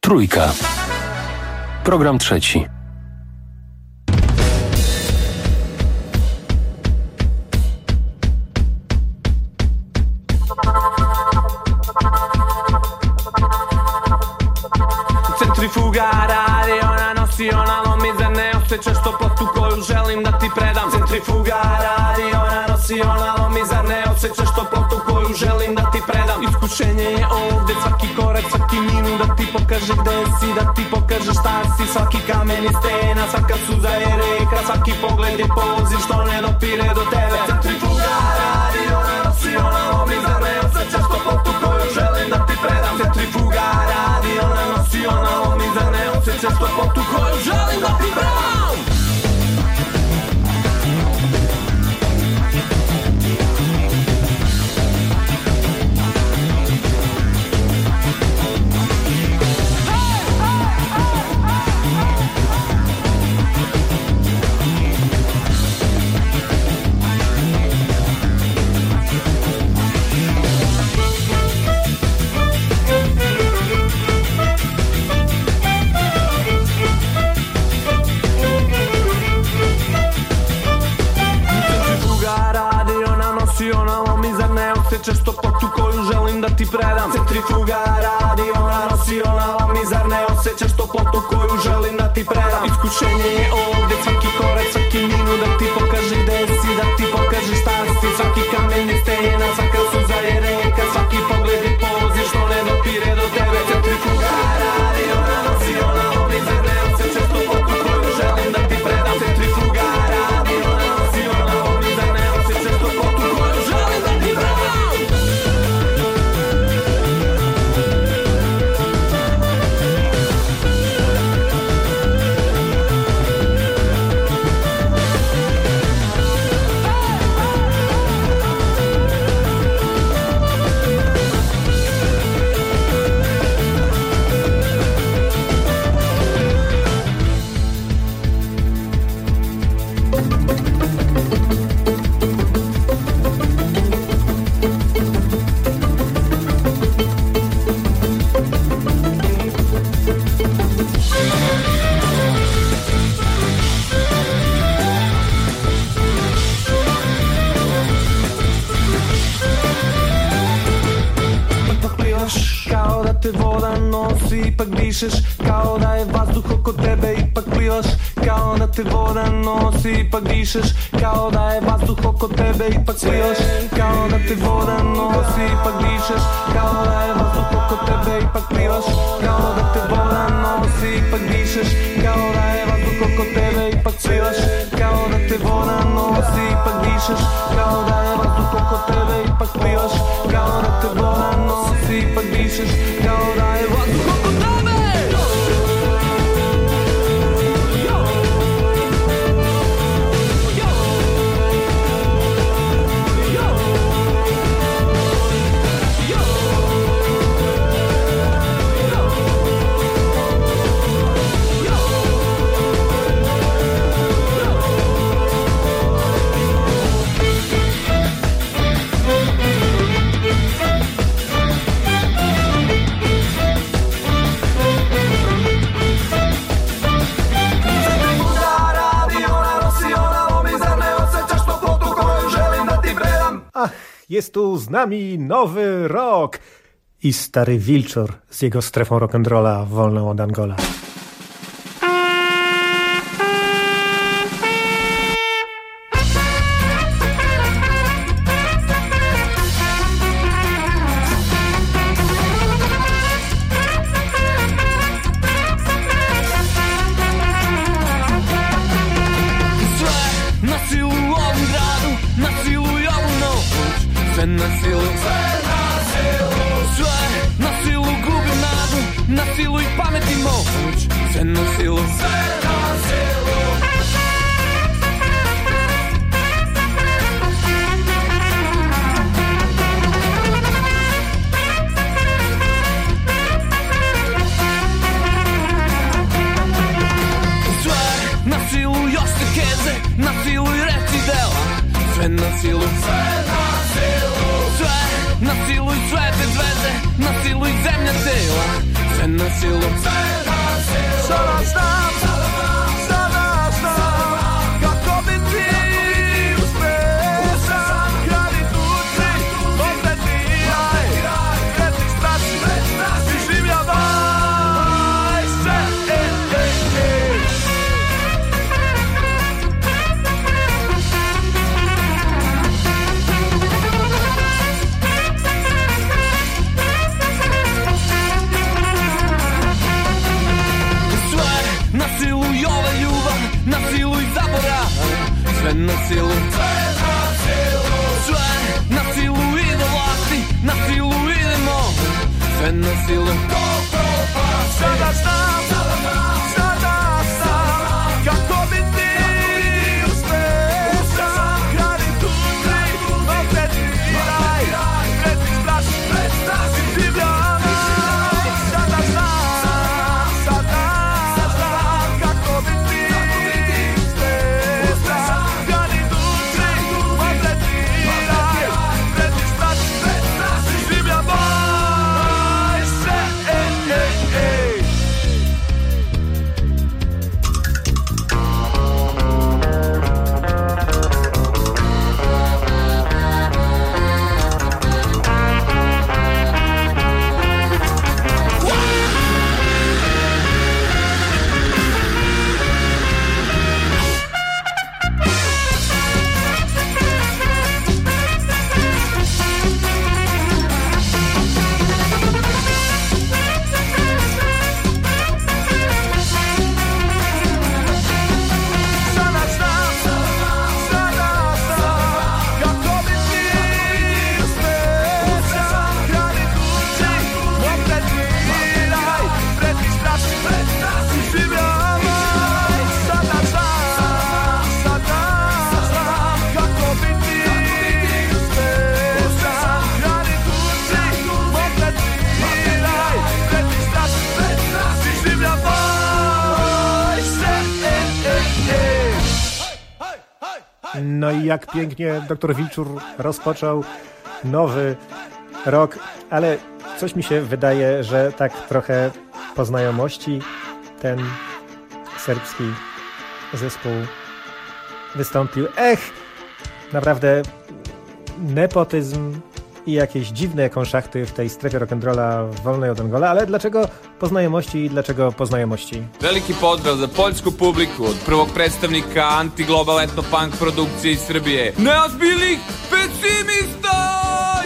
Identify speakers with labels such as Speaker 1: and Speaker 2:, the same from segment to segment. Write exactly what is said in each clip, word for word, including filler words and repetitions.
Speaker 1: Trójka. Program trzeci.
Speaker 2: Centrifuga radi, ona nosi, ona lomi zrne osjećaš toplotu koju želim da ti predam. Centrifuga radi, ona nosi, ona lomi zrne osjećaš toplotu koju želim da ti predam. Iskušenje je ovdje, svaki korak, svaki minut da ti pokaže gde si, da ti pokaže šta si. Svaki kamen je stena, svaka suza je reka, svaki pogled je poziv što ne dopire do tebe. Centrifuga radi, ona nosi, ona lomi zrne osjećaš toplotu koju želim da ti predam. Centrifuga radi, ona nosi, ona lomi zrne osjećaš toplotu koju želim da ti predam. Osjećaš toplotu koju želim da ti predam. Centrifuga radi, ona nosi, ona lomi, zar ne osjećaš toplotu koju želim da ti predam. Iskušenje je ovdje, svaki korak, svaki minut da ti pokaže gde si, da ti pokaže šta si. Svaki kamen je stena, svaka suza je reka, svaki pogled je poziv što ne dopire do tebe. Centrifuga radi, ona nosi, ona lomi, zar ne osjećaš toplotu koju želim da ti predam. Centrifuga radi, ona nosi, ona lomi, zar ne osjećaš toplotu koju želim da ti predam. Voda nosi, ipak dišeš kao da je vazduh oko tebe, ipak plivaš kao da te voda nosi, ipak dišeš kao da je vazduh oko tebe, ipak plivaš kao da te voda nosi, ipak dišeš kao da je vazduh oko tebe, ipak plivaš kao da te voda nosi, ipak dišeš kao da je vazduh oko tebe, ipak plivaš kao da te voda nosi, ipak dišeš kao da je vazduh oko tebe, ipak plivaš kao da te voda nosi, ipak dišeš kao da je vazduh oko tebe.
Speaker 3: Ach, jest tu z nami nowy rok i stary Wilczor z jego strefą rock'n'rolla wolną od Angola.
Speaker 2: na silu, sve na silu, sve na silu i sve bez veze, na silu i zemlja tela, sve na silu, sada znam, sada znam, kako bi ti uspešan, kradi tuci, odretiraj, kreti strasti, i življavaj se, ej, ej, ej. Na silu i ova ljubav, na silu i zaborav, sve na silu, sve na silu i do vlasti, na silu idemo, sve na silu. Sada znam, sada znam, kako bi ti uspešan, kradi tuci, odretiraj, kreti strasti, i življavaj, sada znam, sada znam, kako bi ti uspešan, kradi tuci, odretiraj, kreti strasti, i življavaj se, ej, ej, ej. Sada znam, sada znam, kako bi ti uspešan, kradi tuci, odretiraj, kreti strasti, i življavaj. Sada znam, sada znam, kako bi ti uspešan, kradi tuci, odretiraj, kreti strasti, i življavaj se, ej, ej, ej.
Speaker 3: No i jak pięknie doktor Wilczur rozpoczął nowy rok, ale coś mi się wydaje, że tak trochę po znajomości ten serbski zespół wystąpił. Ech, naprawdę nepotyzm i jakieś dziwne konszachty w tej strefie rock'n'rolla wolnej od Angola, ale dlaczego po znajomości i dlaczego po znajomości?
Speaker 4: Veliki pozdrav za poljsku publiku od prvog predstavnika anti-global etno-punk produkcije iz Srbije. Neozbiljnih pesimista!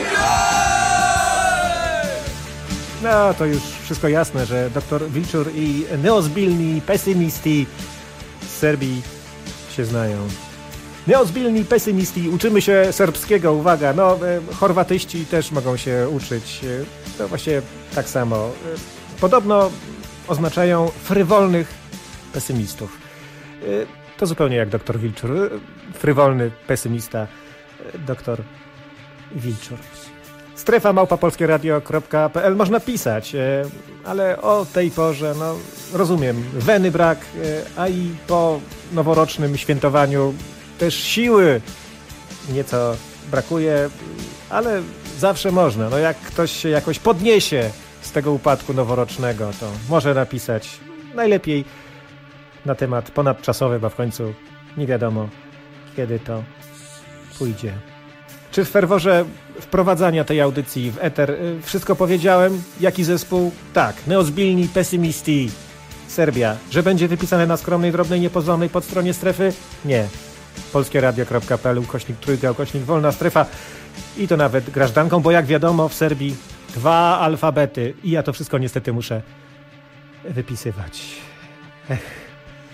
Speaker 3: No, to już wszystko jasne, że doktor Wilczur i neozbilni pesymisti z Serbii się znają. Neozbilni pesymisti, uczymy się serbskiego, uwaga, no, e, chorwatyści też mogą się uczyć, e, to właśnie tak samo. E, podobno oznaczają frywolnych pesymistów. E, to zupełnie jak doktor Wilczur, e, frywolny pesymista, e, doktor Wilczur. Strefa małpa polskieradio kropka pe el można pisać, e, ale o tej porze, no rozumiem, weny brak, e, a i po noworocznym świętowaniu też siły nieco brakuje, ale zawsze można. No jak ktoś się jakoś podniesie z tego upadku noworocznego, to może napisać najlepiej na temat ponadczasowy, bo w końcu nie wiadomo, kiedy to pójdzie. Czy w ferworze wprowadzania tej audycji w eter wszystko powiedziałem? Jaki zespół? Tak, neozbilni pesymisti, Serbia. Że będzie wypisane na skromnej, drobnej, niepozwanej podstronie strefy? Nie. polskieradio kropka pe el, ukośnik trójka, ukośnik wolna strefa i to nawet grażdanką, bo jak wiadomo w Serbii dwa alfabety i ja to wszystko niestety muszę wypisywać. Ech.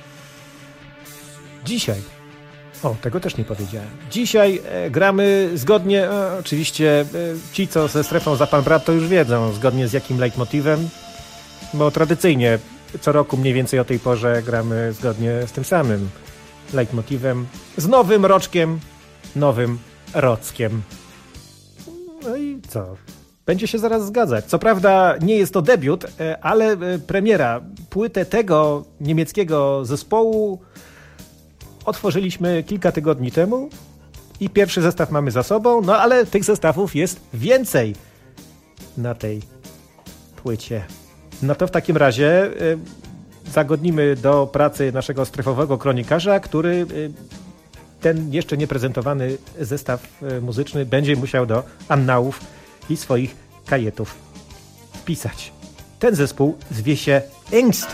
Speaker 3: Dzisiaj, o tego też nie powiedziałem, dzisiaj e, gramy zgodnie, e, oczywiście e, ci co ze strefą za pan brat to już wiedzą zgodnie z jakim leitmotivem, bo tradycyjnie co roku mniej więcej o tej porze gramy zgodnie z tym samym leitmotivem, z nowym roczkiem, nowym rockiem. No i co? Będzie się zaraz zgadzać. Co prawda nie jest to debiut, ale premiera. Płytę tego niemieckiego zespołu otworzyliśmy kilka tygodni temu i pierwszy zestaw mamy za sobą, no ale tych zestawów jest więcej na tej płycie. No to w takim razie y, zagodnimy do pracy naszego strefowego kronikarza, który y, ten jeszcze nieprezentowany zestaw y, muzyczny będzie musiał do annałów i swoich kajetów wpisać. Ten zespół zwie się Angst.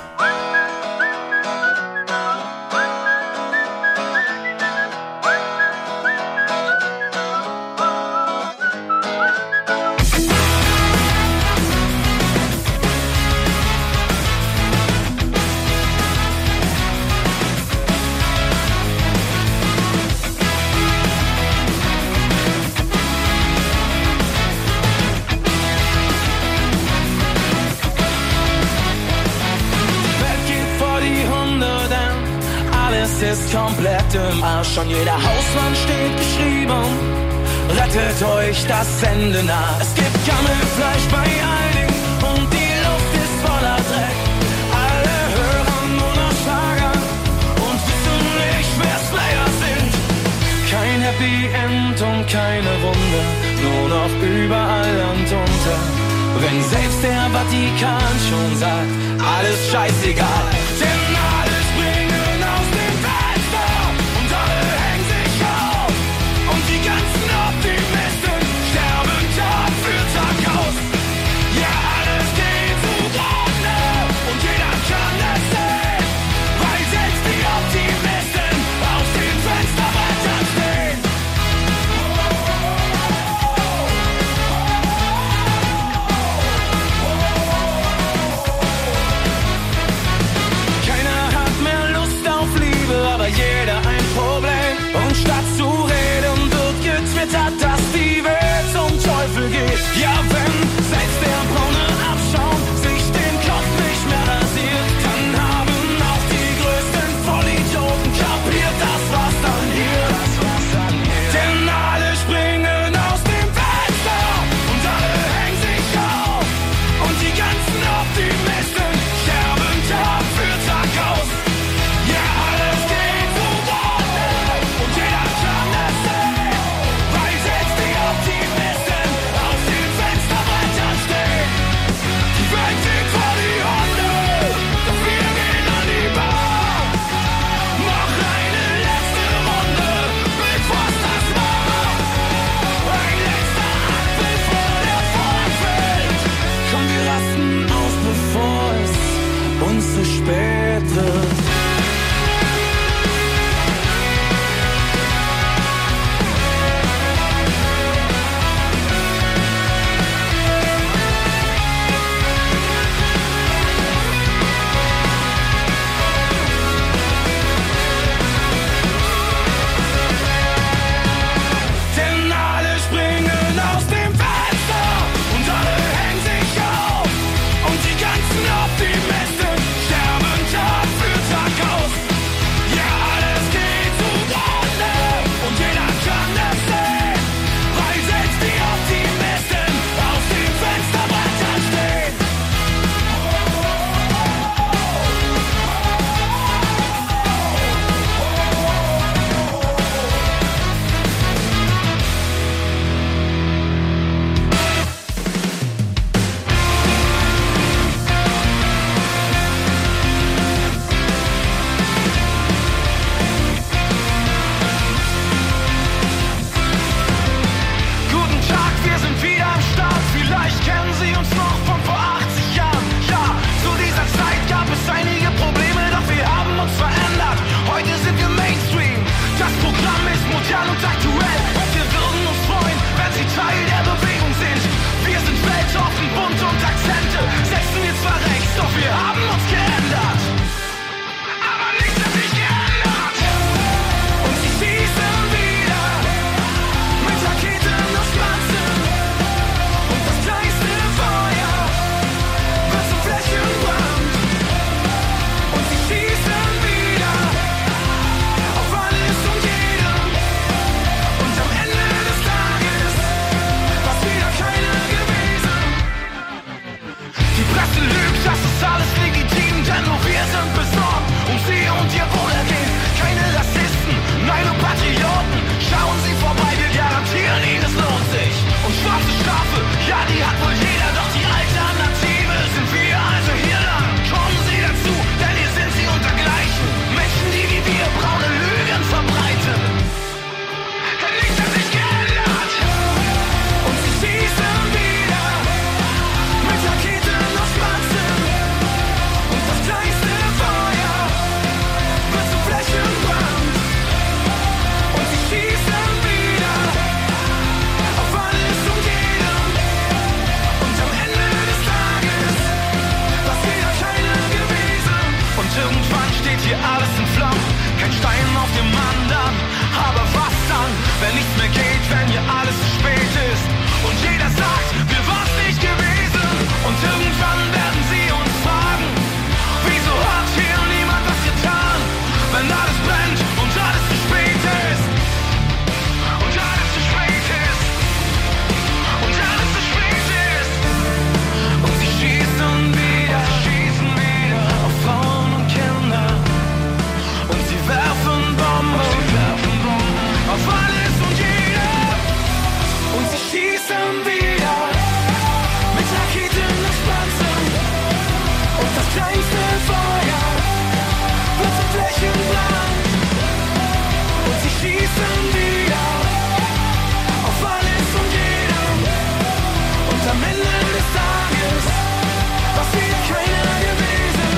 Speaker 2: Komplett im Arsch, an jeder Hauswand steht geschrieben: Rettet euch das Ende nah. Es gibt Gammelfleisch bei einigen und die Luft ist voller Dreck. Alle hören nur noch Schlager und wissen nicht, wer Slayer sind. Kein Happy End und keine Wunder, nur noch überall Land unter. Wenn selbst der Vatikan schon sagt, alles scheißegal, denn alles bringen aus dem Fenster und alle hängen sich auf. Und die ganzen Optimisten sterben Tag für Tag aus. Ja, alles geht zugrunde und jeder kann es sehen, weil selbst die Optimisten auf den Fensterbrettern stehen. schießen wieder mit Raketen und Spanzen. Und das kleinste Feuer wird zu Flächenbrand. Und sie schießen wieder auf alles und jeden. Und am Ende des Tages war wieder keiner gewesen.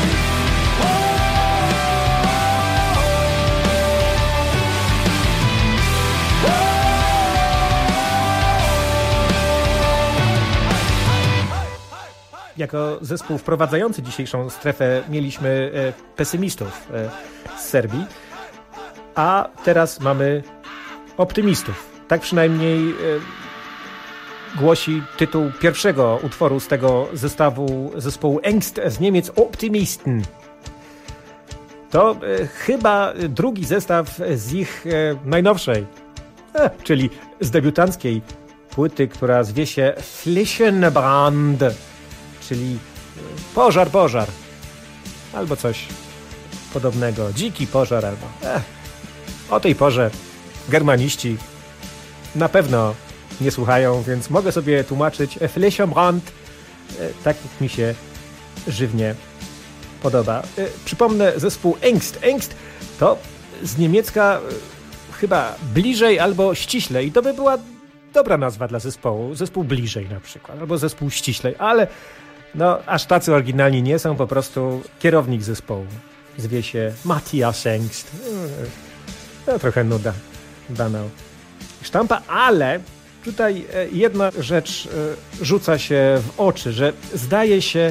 Speaker 3: Jako zespół wprowadzający dzisiejszą strefę mieliśmy e, pesymistów e, z Serbii, a teraz mamy optymistów. Tak przynajmniej e, głosi tytuł pierwszego utworu z tego zestawu zespołu Angst z Niemiec, Optimisten. To e, chyba drugi zestaw z ich e, najnowszej, e, czyli z debiutanckiej płyty, która zwie się Flächenbrand, czyli pożar, pożar, albo coś podobnego, dziki pożar, albo eh, o tej porze germaniści na pewno nie słuchają, więc mogę sobie tłumaczyć Flächenbrand tak, jak mi się żywnie podoba. Przypomnę zespół Angst. Angst to z niemiecka chyba bliżej albo ściślej i to by była dobra nazwa dla zespołu. Zespół bliżej na przykład, albo zespół ściślej, ale no, aż tacy oryginalni nie są, po prostu kierownik zespołu zwie się Matthias Angst. No, trochę nuda, banał, sztampa, ale tutaj jedna rzecz rzuca się w oczy, że zdaje się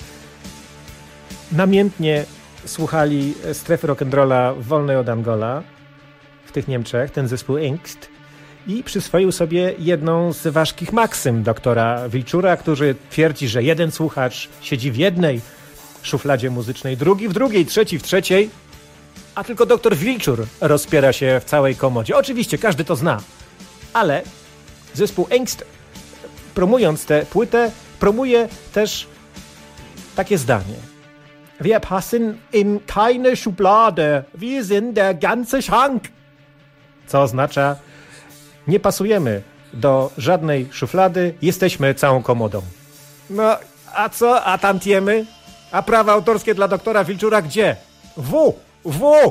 Speaker 3: namiętnie słuchali strefy rock'n'rolla wolnej od Angola w tych Niemczech, ten zespół Angst, i przyswoił sobie jedną z ważkich maksym doktora Wilczura, który twierdzi, że jeden słuchacz siedzi w jednej szufladzie muzycznej, drugi w drugiej, trzeci w trzeciej, a tylko doktor Wilczur rozpiera się w całej komodzie. Oczywiście każdy to zna, ale zespół Angst, promując tę płytę, promuje też takie zdanie: Wir passen in keine Schublade, wir sind der ganze Schrank. Co oznacza: nie pasujemy do żadnej szuflady, jesteśmy całą komodą. No, a co? A tantiemy? A prawa autorskie dla doktora Wilczura gdzie? W! W!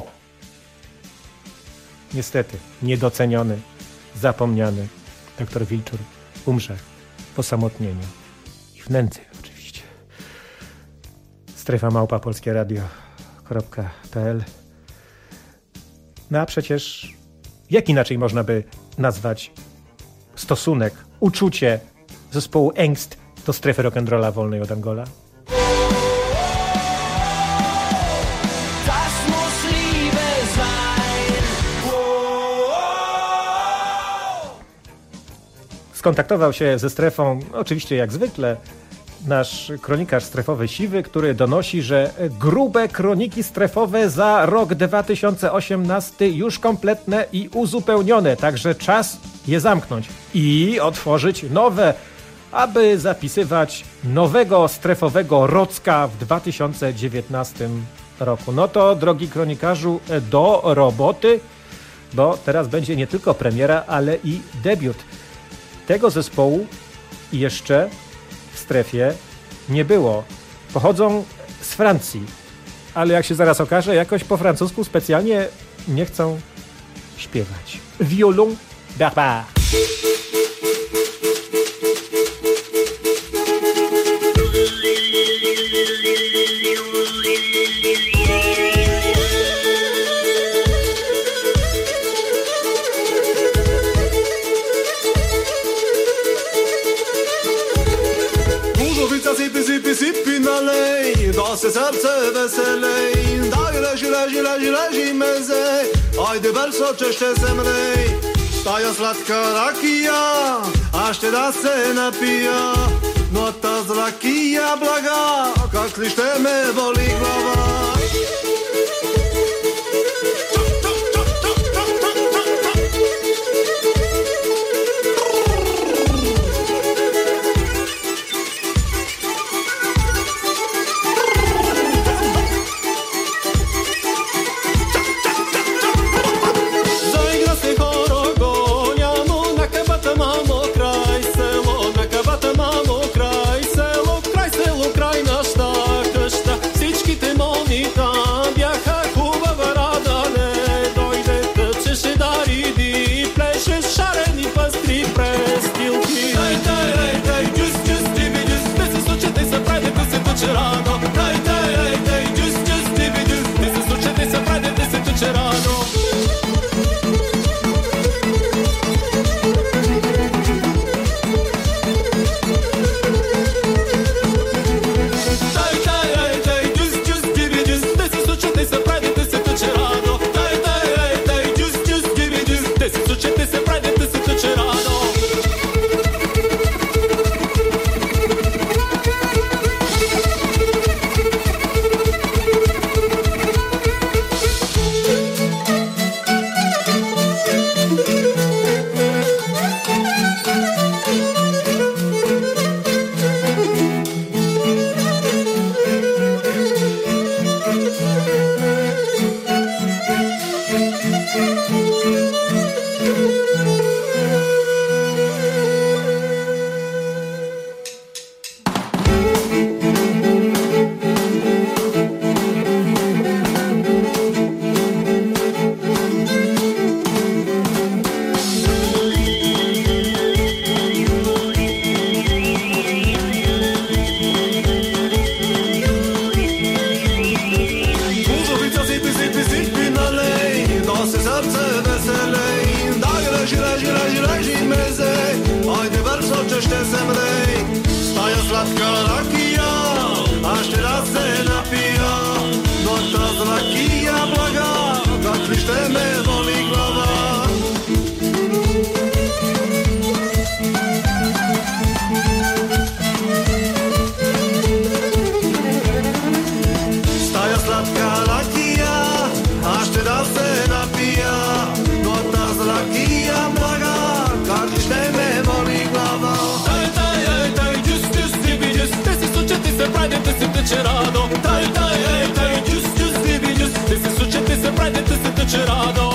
Speaker 3: Niestety, niedoceniony, zapomniany doktor Wilczur umrze w osamotnieniu i w nędzy oczywiście. Strefa małpa polskie radio kropka p l. No a przecież jak inaczej można by nazwać stosunek, uczucie zespołu Angst do strefy rock'n'rolla wolnej od Angola? Skontaktował się ze strefą, oczywiście jak zwykle, nasz kronikarz strefowy Siwy, który donosi, że grube kroniki strefowe za rok dwa tysiące osiemnasty już kompletne i uzupełnione, także czas je zamknąć i otworzyć nowe, aby zapisywać nowego strefowego rocka w dwa tysiące dziewiętnastym roku. No to, drogi kronikarzu, do roboty, bo teraz będzie nie tylko premiera, ale i debiut. Tego zespołu jeszcze w strefie nie było. Pochodzą z Francji, ale jak się zaraz okaże, jakoś po francusku specjalnie nie chcą śpiewać. Violon d'Arbar.
Speaker 5: Sypy, sypy, sypy nalej, do se serce weselej. Daj, leży, leży, leży, leży meze, ajde verso češće zemrej. Taja slatka rakija, až teda se napija. No ta zrakija blaga, kak lište me boli glava. Mamo kraj selo sočešte zemlej. Staja sladká rakia, až teraz se napíja. No ta zlakia blaga, tak lište me volí glava. Staja sladká rakia, až teraz se napíja. No ta zlakia blaga, tak lište me volí glava.
Speaker 2: Taj, taj, ej, taj, just, just, ti vidiš, ti si suče, ti se prajde, ti si teče rado. Taj, taj, ej, taj, just, just, ti vidiš, ti si suče, ti se prajde, ti si teče rado.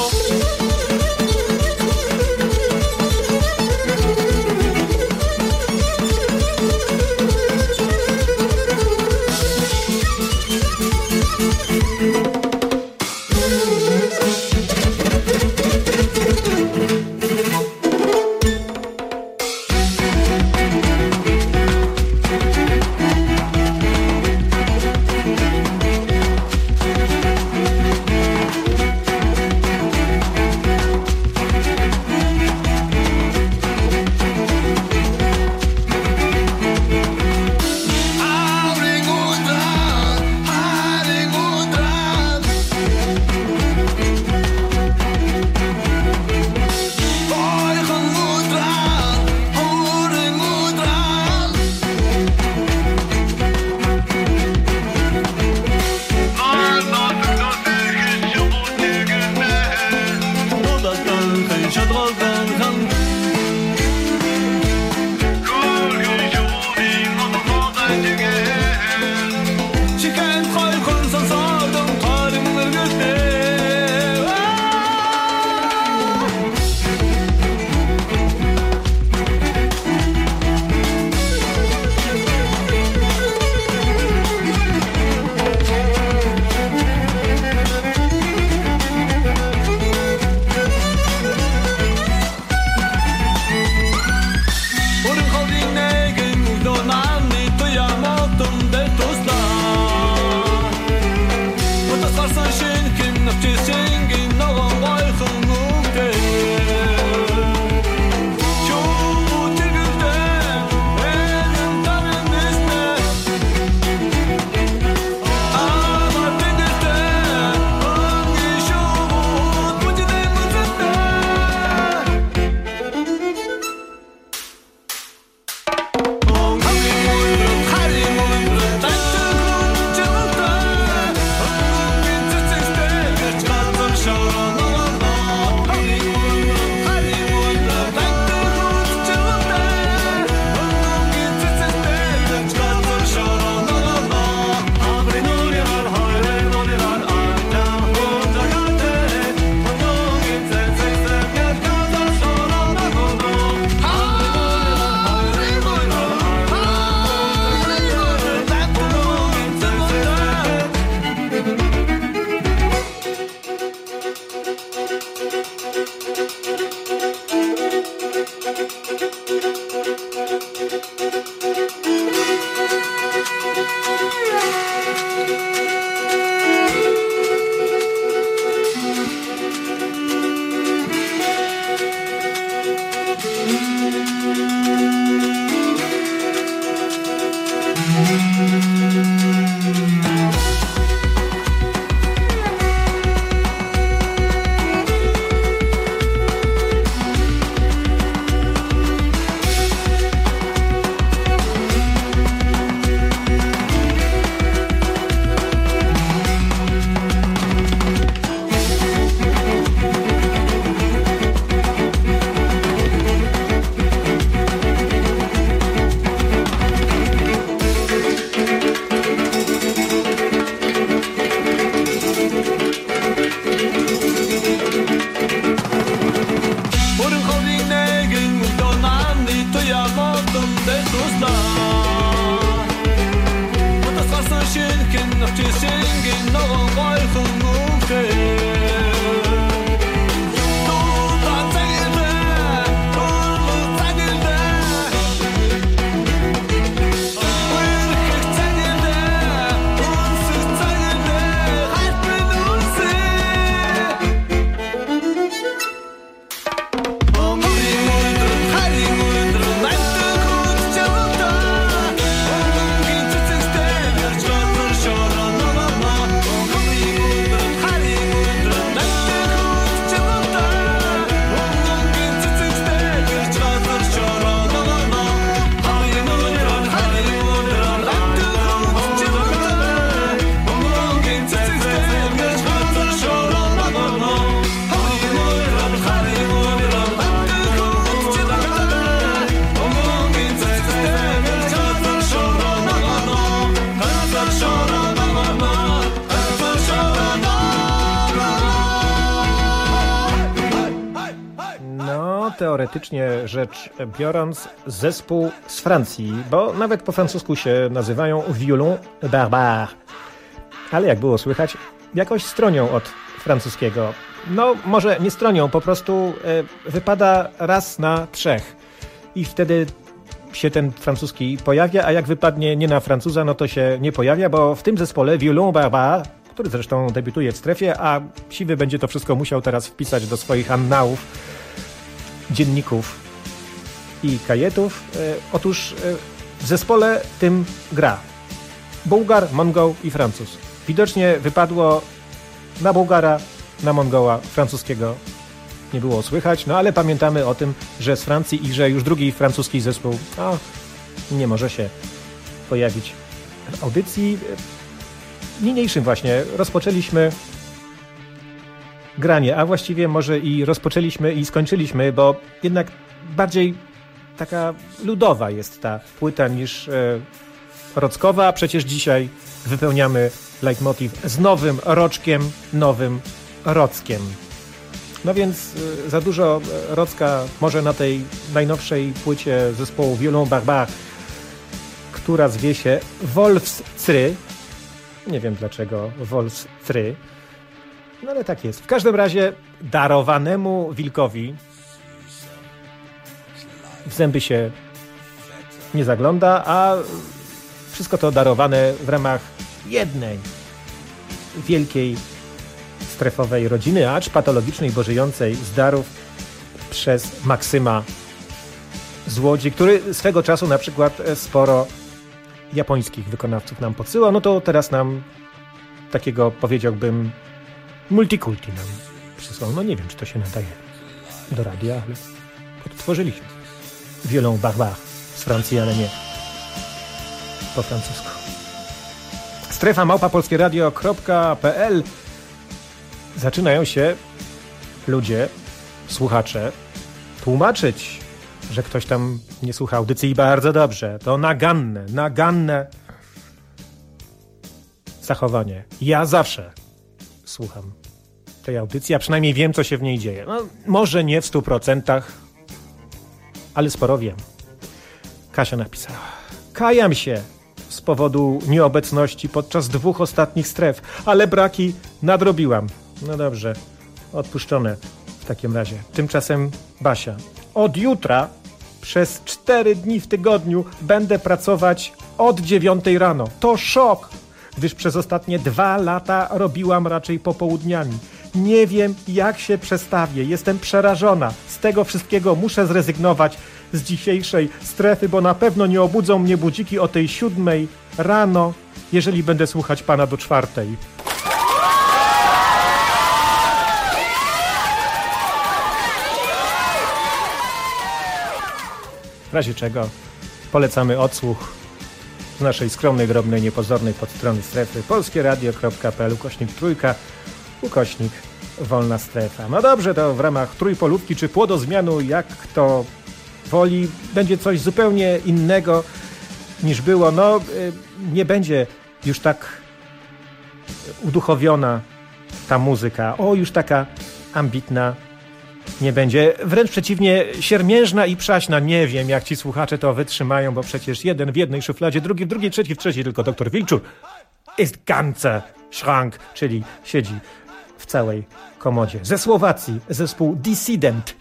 Speaker 3: teoretycznie rzecz biorąc zespół z Francji, bo nawet po francusku się nazywają Violon Barbare. Ale jak było słychać, jakoś stronią od francuskiego. No, może nie stronią, po prostu e, wypada raz na trzech. I wtedy się ten francuski pojawia, a jak wypadnie nie na Francuza, no to się nie pojawia, bo w tym zespole Violon Barbare, który zresztą debiutuje w strefie, a Siwy będzie to wszystko musiał teraz wpisać do swoich annałów, dzienników i kajetów. E, otóż e, w zespole tym gra Bułgar, Mongol i Francuz. Widocznie wypadło na Bułgara, na Mongoła, francuskiego nie było słychać, no ale pamiętamy o tym, że z Francji i że już drugi francuski zespół o, nie może się pojawić w audycji. Niniejszym właśnie rozpoczęliśmy granie, a właściwie może i rozpoczęliśmy i skończyliśmy, bo jednak bardziej taka ludowa jest ta płyta niż e, rockowa, a przecież dzisiaj wypełniamy leitmotiv z nowym roczkiem, nowym rockiem. No więc y, za dużo rocka może na tej najnowszej płycie zespołu Violon Barbare, która zwie się Wolfstry. Nie wiem dlaczego Wolfstry, no ale tak jest. W każdym razie darowanemu wilkowi w zęby się nie zagląda, a wszystko to darowane w ramach jednej wielkiej strefowej rodziny, acz patologicznej, bo żyjącej z darów przez Maksyma z Łodzi, który swego czasu na przykład sporo japońskich wykonawców nam podsyłał, no to teraz nam takiego, powiedziałbym, multikulti nam przysłał. No nie wiem, czy to się nadaje do radia, ale odtworzyliśmy Violon Barbare z Francji, ale nie po francusku. Strefa małpa polskieradio kropka pe el. Zaczynają się ludzie, słuchacze, tłumaczyć, że ktoś tam nie słucha audycji bardzo dobrze. To naganne, naganne zachowanie. Ja zawsze słucham tej audycji, a przynajmniej wiem, co się w niej dzieje. No, może nie w stu procentach, ale sporo wiem. Kasia napisała: kajam się z powodu nieobecności podczas dwóch ostatnich stref, ale braki nadrobiłam. No dobrze, odpuszczone w takim razie. Tymczasem Basia: od jutra przez cztery dni w tygodniu będę pracować od dziewiątej rano. To szok, gdyż przez ostatnie dwa lata robiłam raczej popołudniami. Nie wiem, jak się przestawię. Jestem przerażona. Z tego wszystkiego muszę zrezygnować z dzisiejszej strefy, bo na pewno nie obudzą mnie budziki o tej siódmej rano, jeżeli będę słuchać pana do czwartej. W razie czego polecamy odsłuch z naszej skromnej, drobnej, niepozornej podstrony strefy polskieradio kropka pe el ukośnik trójka, ukośnik wolna strefa. No dobrze, to w ramach trójpolówki czy płodozmianu, jak kto woli, będzie coś zupełnie innego niż było. No, nie będzie już tak uduchowiona ta muzyka. O, już taka ambitna nie będzie. Wręcz przeciwnie, siermiężna i przaśna. Nie wiem, jak ci słuchacze to wytrzymają, bo przecież jeden w jednej szufladzie, drugi w drugiej, trzeci w trzeciej, tylko doktor Wilczur ist ganze Schrank, czyli siedzi w całej komodzie. Ze Słowacji zespół Dissident.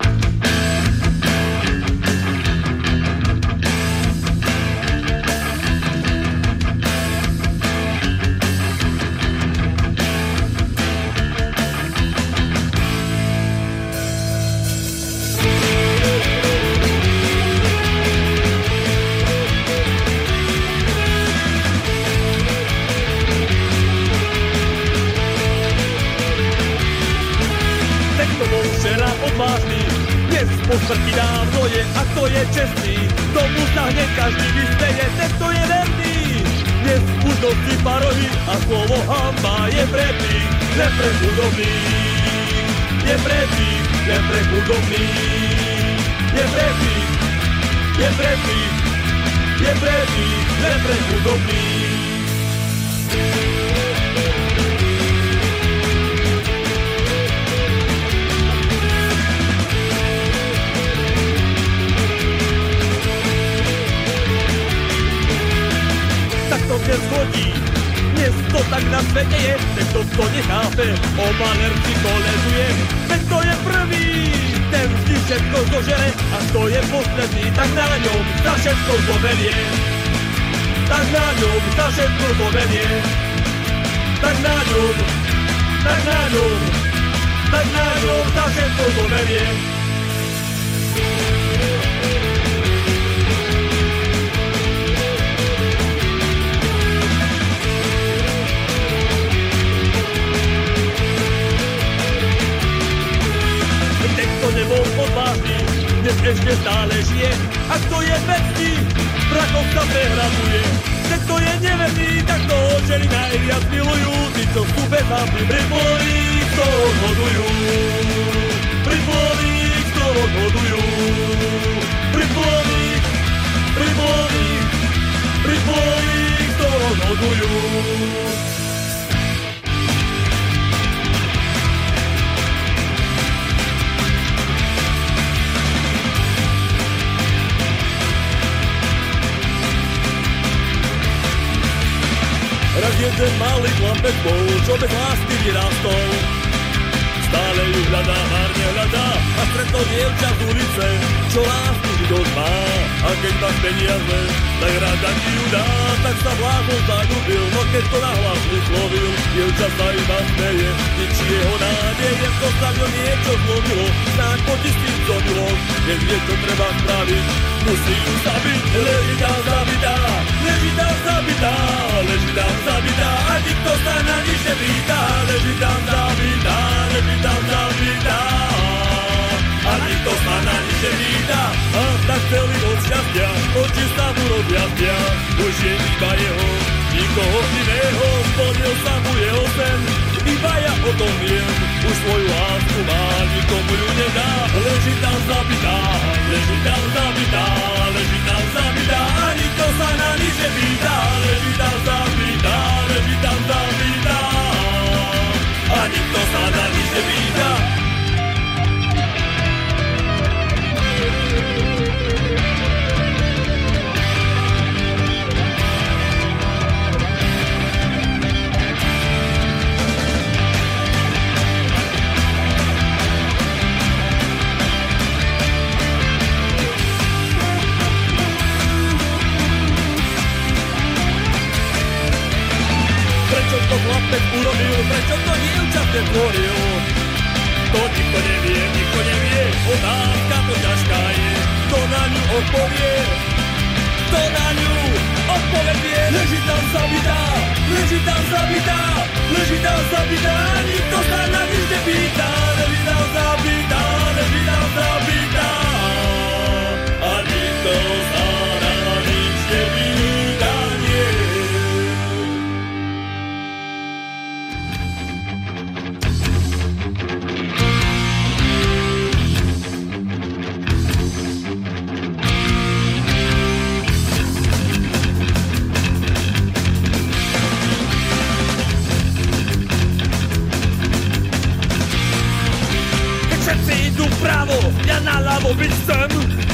Speaker 6: Smrti dávno je a to je čestný, tomu sa hneď každý vyspeje, ten to je verný. Dnes už noci parohy a slovo hamba je pre tých neprechudobných. Je pre tých neprechudobných. Je pre tých, je pre tých, je pre tých neprechudobných. nezhodí. Dnes to tak na svete je, ten kto to nechápe, o malerci koleduje. Ten to je prvý, ten vždy všetko zožere, a kto je posledný, tak na ňom za všetko zobenie. Tak na ňom za všetko zobenie. Tak na ňom, tak na ňom, tak na ňom za všetko zobenie. Nebol odvážny, dnes ešte stále žije, a kto je vecný, vrakov sa prehraduje. Ten, kto je neverný, tak to ženy najviac milujú, tí, čo sú bezábni, priploví, kto odhodujú. Priploví, kto odhodujú. Priploví, priploví, priploví, kto odhodujú. Raz jeden malý chlapec bol, čo bez lásky vyrástol. Stále ju hľadá, hárne hľadá, a stretol dievča z ulice, čo lásku život má. A keď má peniaze, tak rada ti ju dá, tak sa vlázol zagubil, no keď to nahlas vyslovil, dievča sa iba smeje, ničí jeho nádeje, to sa v ňom niečo zlomilo, snáď potistí co milo, keď vie, čo treba spraviť, musí ju zabiť. Leží tam zabitá, leží tam zabitá, leží tam zabitá, a nikto sa na nič nepýta. Leží tam zabitá, leží tam zabitá, a nikto sa na nič nepýta. A tak celý od šťastia, oči sa mu rozjasnia, už je iba jeho, nikoho iného, splnil sa mu jeho sen, iba ja o tom viem, už svoju lásku má, nikomu ju nedá. Leží tam zabitá, leží tam zabitá, leží tam zabitá, a nikto sa na nič nepýta. Leží tam zabitá, leží tam zabitá, a nikto sa na nič nepýta. Prečo to chlapec urobil, prečo to dievča pretvoril? To nikto nevie, nikto nevie, otázka to ťažká je. Kto na ňu odpovie? Kto na ňu odpovedie? Leží tam zabitá, leží tam zabitá, leží tam zabitá, nikto sa na nič nepýta. Leží tam zabitá, leží tam zabitá, a nikto sa na nič nepýta, nie. Vpravo, ja naľavo byť chcem.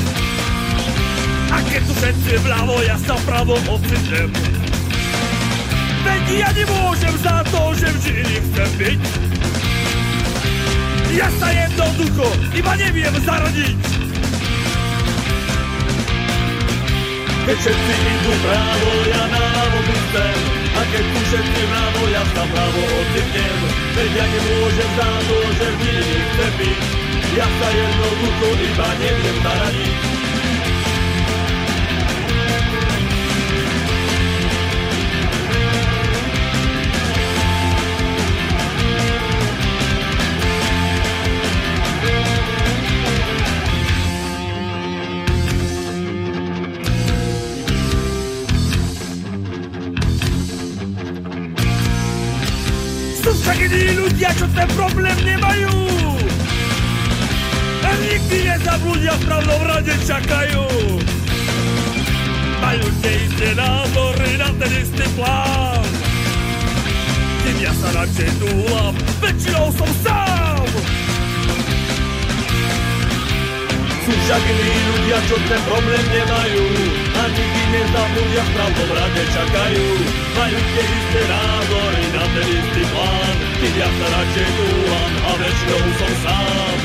Speaker 6: A keď tu všetci vľavo, ja sa vpravo ocitnem. Veď ja nemôžem za to, že v žili chcem byť. Ja sa jednoducho iba neviem zaradiť. Keď všetci idú vpravo, ja naľavo byť chcem. A keď tu všetci vľavo, ja sa vpravo ocitnem. Veď ja nemôžem za to, že v žili chcem byť. Ja sa jednoducho iba neviem zaradiť. Sú však iní ľudia, čo ten problém nemajú. A nikdy nezabludia, v pravdom rade čakajú. Majú tie isté názory na ten istý plán. Tým ja sa radšej túlam, väčšinou som sám. Sú však iní ľudia, čo ten problém nemajú. A nikdy nezabludia, v pravdom rade čakajú. majú tie isté názory na ten istý plán. Tým ja sa radšej túlam a väčšinou som sám.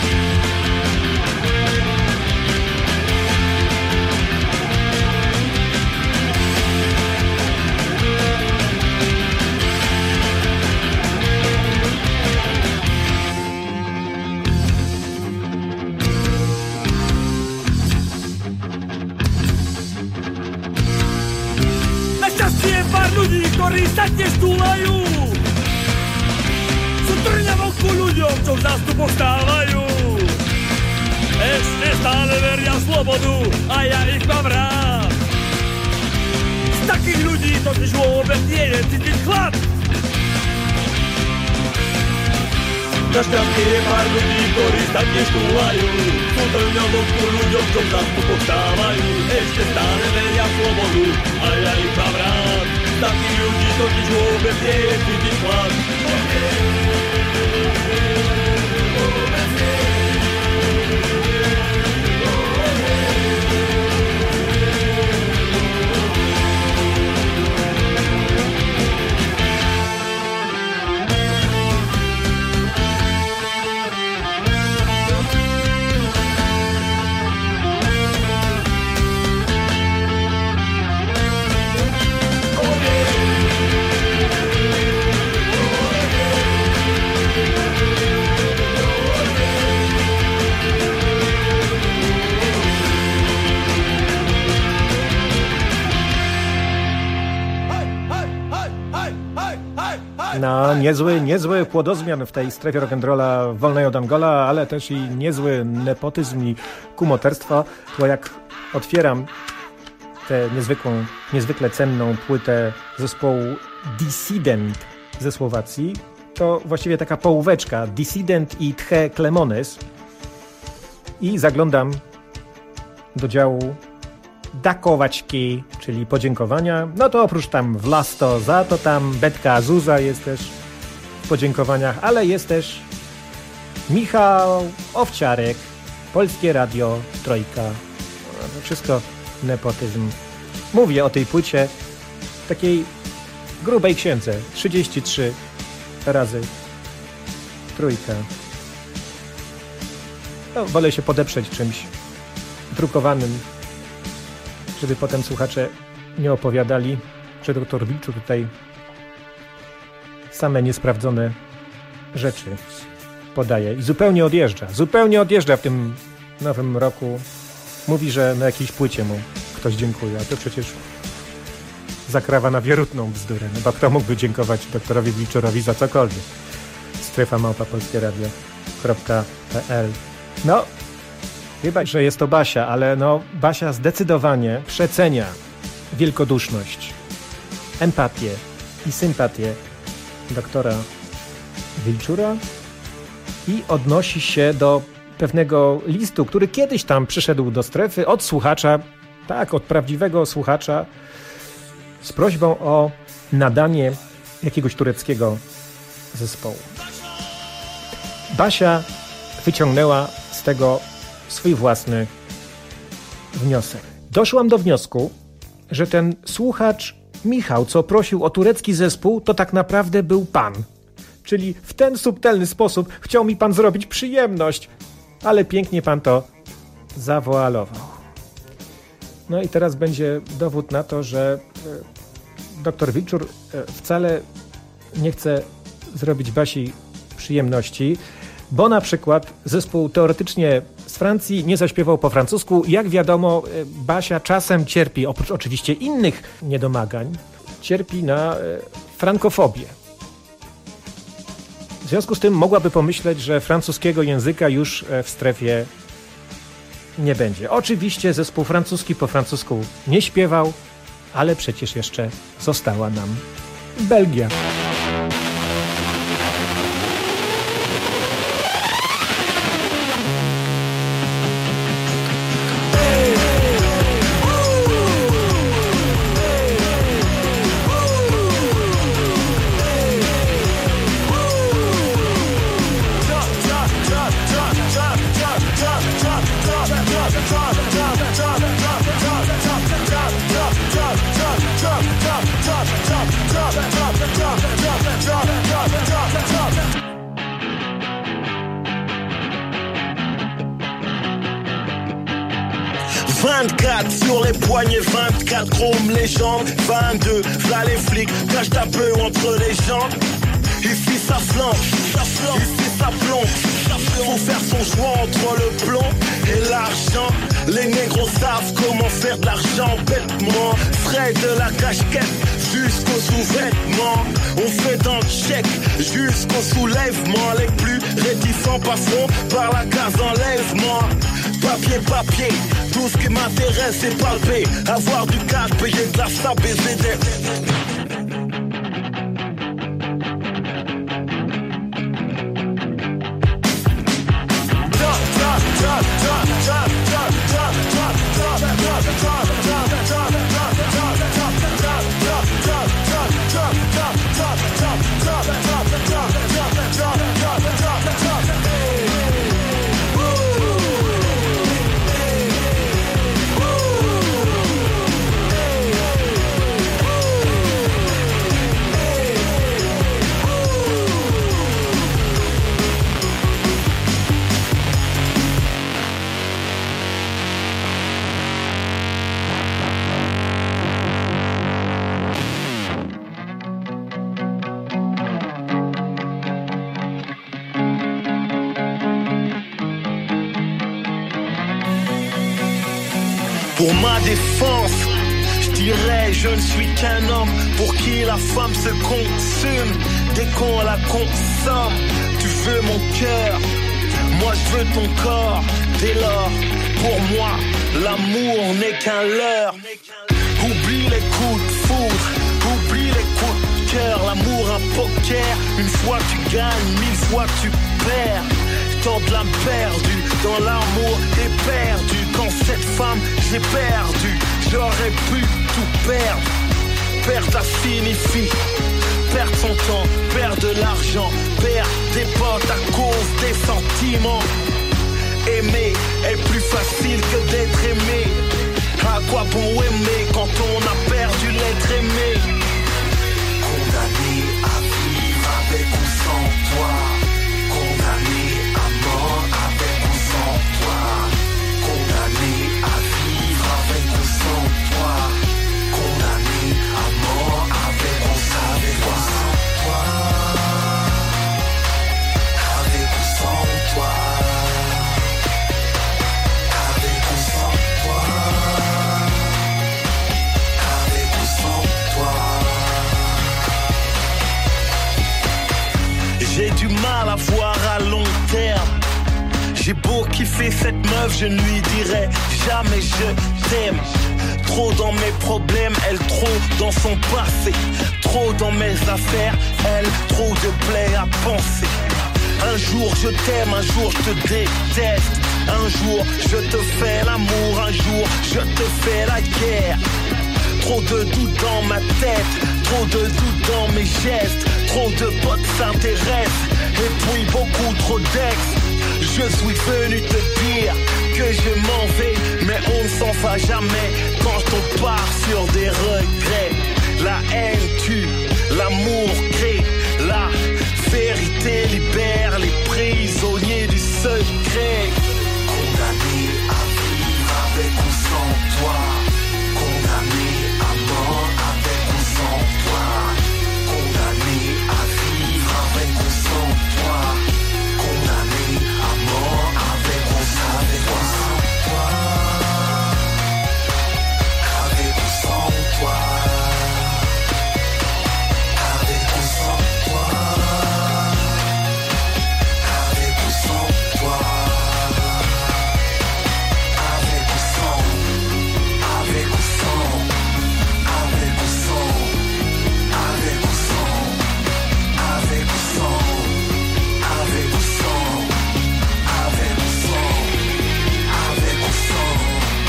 Speaker 6: Našťastie pár ľudí, ktorí sa dnes túlajú, sú trňavou ku ľuďom, čo v zástupoch stávajú. Ešte stále veria v slobodu a ja ich mám rád. Z takých ľudí totiž vôbec nie je cítiť chlad. Našťastie je pár ľudí, ktorí sa dnes túlajú, sú trňavou ku ľuďom, čo v zástupoch stávajú. Ešte stále veria v slobodu a ja ich mám rád. Z takých ľudí totiž vôbec nie je cítiť chlad.
Speaker 3: No, niezły, niezły płodozmian w tej strefie rock'n'rolla wolnej od Angola, ale też i niezły nepotyzm i kumoterstwo. Bo jak otwieram tę niezwykłą, niezwykle cenną płytę zespołu Dissident ze Słowacji, to właściwie taka połóweczka Dissident i Tche Klemones. I zaglądam do działu dakowaczki, czyli podziękowania. No to oprócz tam Vlasto za to tam Betka Zuza jest też w podziękowaniach, ale jest też Michał Owciarek, Polskie Radio, Trojka. No, to wszystko nepotyzm. Mówię o tej płycie takiej grubej księdze. trzydzieści trzy razy Trójka. No, wolę się podeprzeć czymś drukowanym, żeby potem słuchacze nie opowiadali, że doktor Wilczur tutaj same niesprawdzone rzeczy podaje i zupełnie odjeżdża. Zupełnie odjeżdża w tym nowym roku. Mówi, że na jakiejś płycie mu ktoś dziękuje, a to przecież zakrawa na wierutną bzdurę. No bo kto mógłby dziękować doktorowi Wilczurowi za cokolwiek? Strefa małpa polskieradio kropka pe el. No, chyba, że jest to Basia, ale no Basia zdecydowanie przecenia wielkoduszność, empatię i sympatię doktora Wilczura i odnosi się do pewnego listu, który kiedyś tam przyszedł do strefy od słuchacza, tak, od prawdziwego słuchacza z prośbą o nadanie jakiegoś tureckiego zespołu. Basia wyciągnęła z tego swój własny wniosek. Doszłam do wniosku, że ten słuchacz Michał, co prosił o turecki zespół, to tak naprawdę był pan. Czyli w ten subtelny sposób chciał mi pan zrobić przyjemność, ale pięknie pan to zawoalował. No i teraz będzie dowód na to, że doktor Wilczur wcale nie chce zrobić Basi przyjemności, bo na przykład zespół teoretycznie z Francji nie zaśpiewał po francusku. Jak wiadomo, Basia czasem cierpi, oprócz oczywiście innych niedomagań, cierpi na frankofobię. W związku z tym mogłaby pomyśleć, że francuskiego języka już w strefie nie będzie. Oczywiście zespół francuski po francusku nie śpiewał, ale przecież jeszcze została nam Belgia.
Speaker 7: Drop, drop, drop, drop, drop, drop, drop, drop, drop, drop, drop, drop, drop, vingt-quatre sur les poignets, vingt-quatre chrome légende, vingt-deux, v'là les flics, cache ta peu entre les jambes. Ici ça flanche, ça flanche, ici ça plombe. Faut faire son choix entre le plomb et l'argent. Les négros savent comment faire de l'argent bêtement. Frais de la casquette jusqu'aux sous-vêtements. On fait dans le chèque jusqu'au soulèvement. Les plus réticents passeront par la case enlèvement. Papier, papier, tout ce qui m'intéresse c'est palper. Avoir du cash, payer de la sable, baiser des... Pour ma défense, je dirais je ne suis qu'un homme pour qui la femme se consume dès qu'on la consomme. Tu veux mon cœur, moi je veux ton corps. Dès lors, pour moi, l'amour n'est qu'un leurre. Oublie les coups de foudre, oublie les coups de cœur. L'amour un poker, une fois tu gagnes, mille fois tu perds. Tant de l'âme perdue, dans l'amour t'es perdu. Quand cette femme j'ai perdu, j'aurais pu tout perdre. Perdre ça signifie perdre son temps, perdre de l'argent, perdre des potes à cause des sentiments. Aimer est plus facile que d'être aimé. À quoi bon aimer quand on a perdu l'être aimé? Condamné à vivre avec ou sans toi. Condamné à mort avec ou sans toi. Condamné à vivre avec ou sans toi. Condamné à mort avec ou sans toi. Avec ou sans toi. Avec ou sans toi. Avec ou sans toi. J'ai du mal à voir à long terme. J'ai beau kiffer cette meuf, je ne lui dirai jamais je t'aime. Trop dans mes problèmes, elle trop dans son passé. Trop dans mes affaires, elle trop de plaies à penser. Un jour je t'aime, un jour je te déteste. Un jour je te fais l'amour, un jour je te fais la guerre. Trop de doutes dans ma tête, trop de doutes dans mes gestes. Trop de potes s'intéressent, et puis beaucoup trop d'ex. Je suis venu te dire que je m'en vais, mais on ne s'en va jamais quand on part sur des regrets. La haine tue, l'amour crée, la vérité libère les prisonniers du secret. Condamné à vivre avec ou sans toi. Condamné à mort avec ou sans toi. Condamné à vivre avec ou sans toi. Condamné à mort avec ou sans toi. Avec ou sans toi. Avec ou sans toi. Avec ou sans toi. Avec ou sans. Avec ou sans. Avec ou sans. Avec ou sans. Avec ou sans. Avec ou sans. Avec ou sans. Avec ou sans.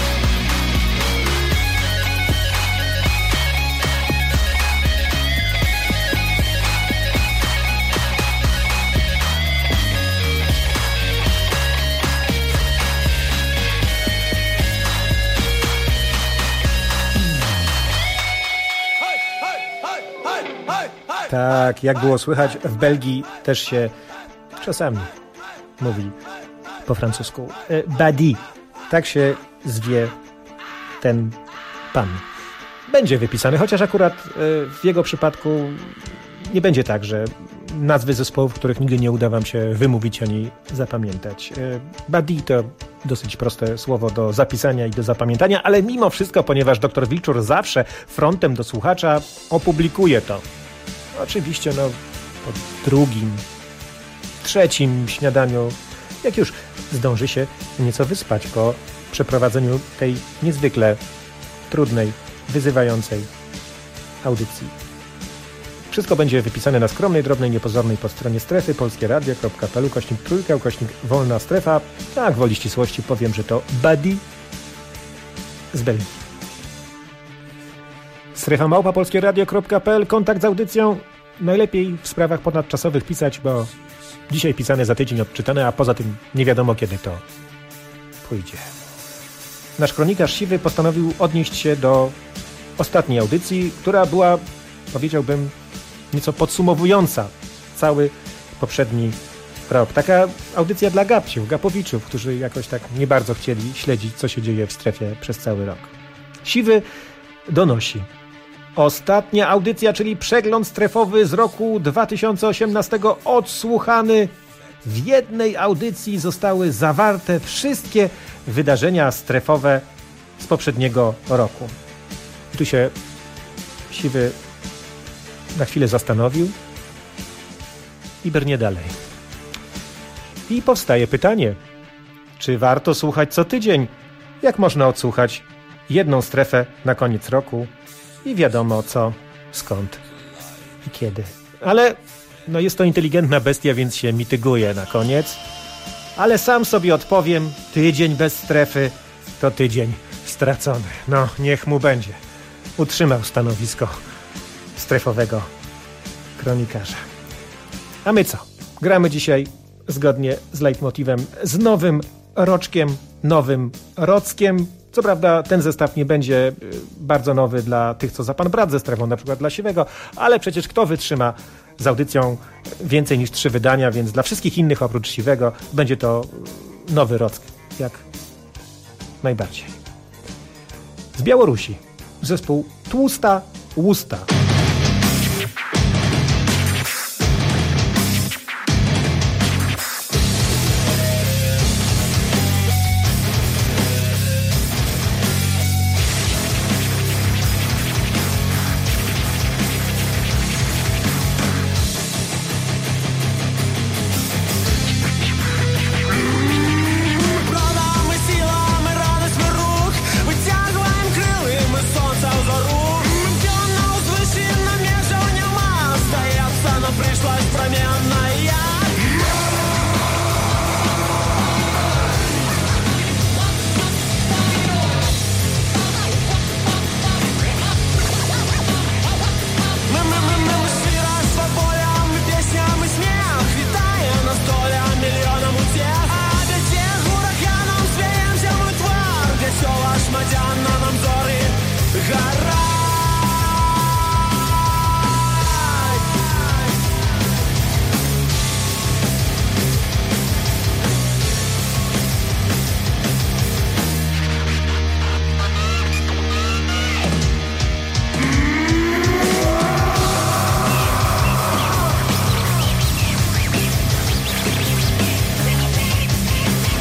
Speaker 3: Tak, jak było słychać, w Belgii też się czasami mówi po francusku. Badi, tak się zwie ten pan będzie wypisany, chociaż akurat w jego przypadku nie będzie tak, że nazwy zespołów, których nigdy nie uda wam się wymówić ani zapamiętać. Buddy to dosyć proste słowo do zapisania i do zapamiętania, ale mimo wszystko, ponieważ doktor Wilczur zawsze frontem do słuchacza opublikuje to. Oczywiście no po drugim, trzecim śniadaniu, jak już zdąży się nieco wyspać po przeprowadzeniu tej niezwykle trudnej, wyzywającej audycji. Wszystko będzie wypisane na skromnej, drobnej, niepozornej podstronie strefy polskieradio kropka p l ukośnik trójka, ukośnik wolna strefa. Tak, woli ścisłości powiem, że to Buddy z Belgii. Strefa małpa polskieradio kropka p l. Kontakt z audycją. Najlepiej w sprawach ponadczasowych pisać, bo dzisiaj pisane, za tydzień odczytane, a poza tym nie wiadomo kiedy to pójdzie. Nasz kronikarz Siwy postanowił odnieść się do ostatniej audycji, która była, powiedziałbym, nieco podsumowująca cały poprzedni rok. Taka audycja dla gapciów, gapowiczów, którzy jakoś tak nie bardzo chcieli śledzić, co się dzieje w strefie przez cały rok. Siwy donosi. Ostatnia audycja, czyli przegląd strefowy z roku dwa tysiące osiemnastego, odsłuchany. W jednej audycji zostały zawarte wszystkie wydarzenia strefowe z poprzedniego roku. Tu się Siwy na chwilę zastanowił i brnie dalej. I powstaje pytanie, czy warto słuchać co tydzień? Jak można odsłuchać jedną strefę na koniec roku i wiadomo co, skąd i kiedy. Ale no jest to inteligentna bestia, więc się mityguje na koniec. Ale sam sobie odpowiem, tydzień bez strefy to tydzień stracony. No, niech mu będzie. Utrzymał stanowisko strefowego kronikarza. A my co? Gramy dzisiaj zgodnie z leitmotivem, z nowym roczkiem, nowym rockiem. Co prawda ten zestaw nie będzie bardzo nowy dla tych, co za pan brat ze strefą, na przykład dla Siwego, ale przecież kto wytrzyma z audycją więcej niż trzy wydania, więc dla wszystkich innych oprócz Siwego będzie to nowy rock, jak najbardziej. Z Białorusi zespół Tłusta Łusta.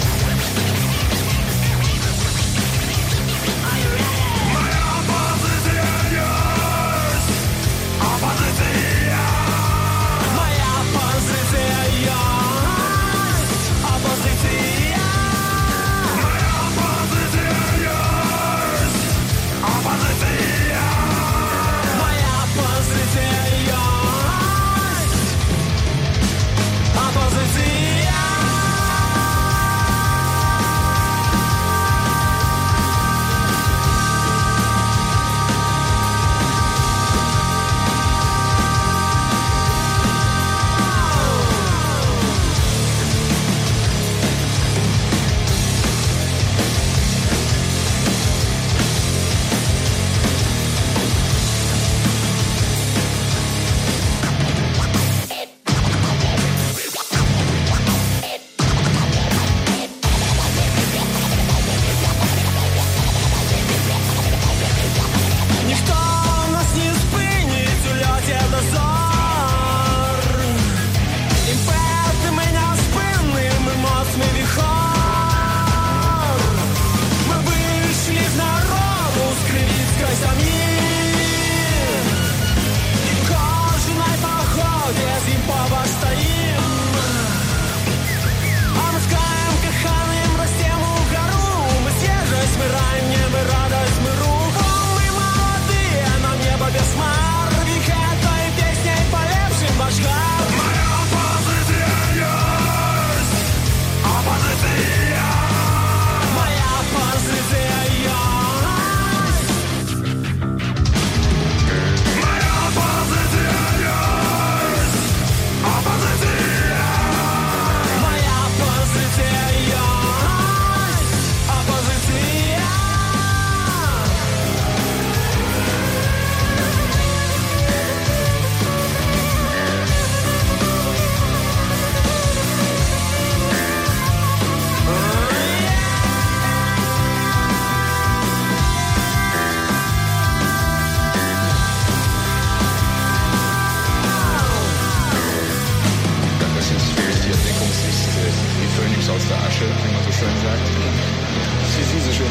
Speaker 8: Moja pozycja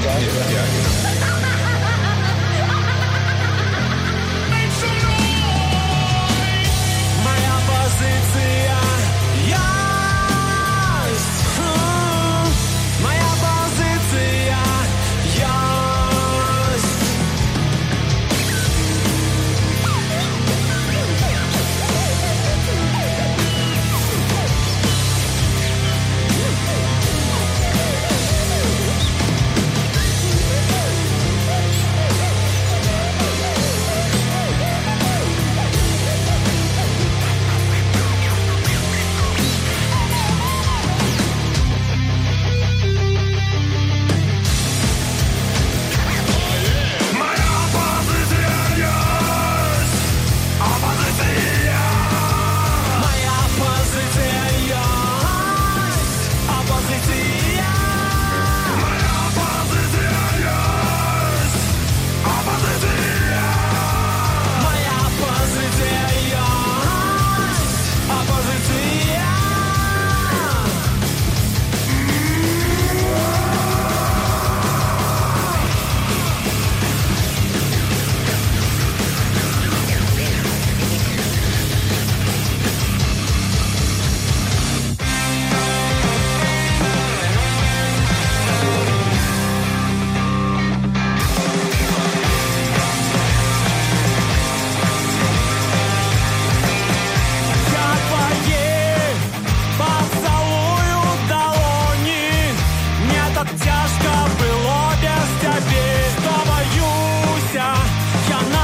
Speaker 2: Так тяжко было без тебя. Что боюся, я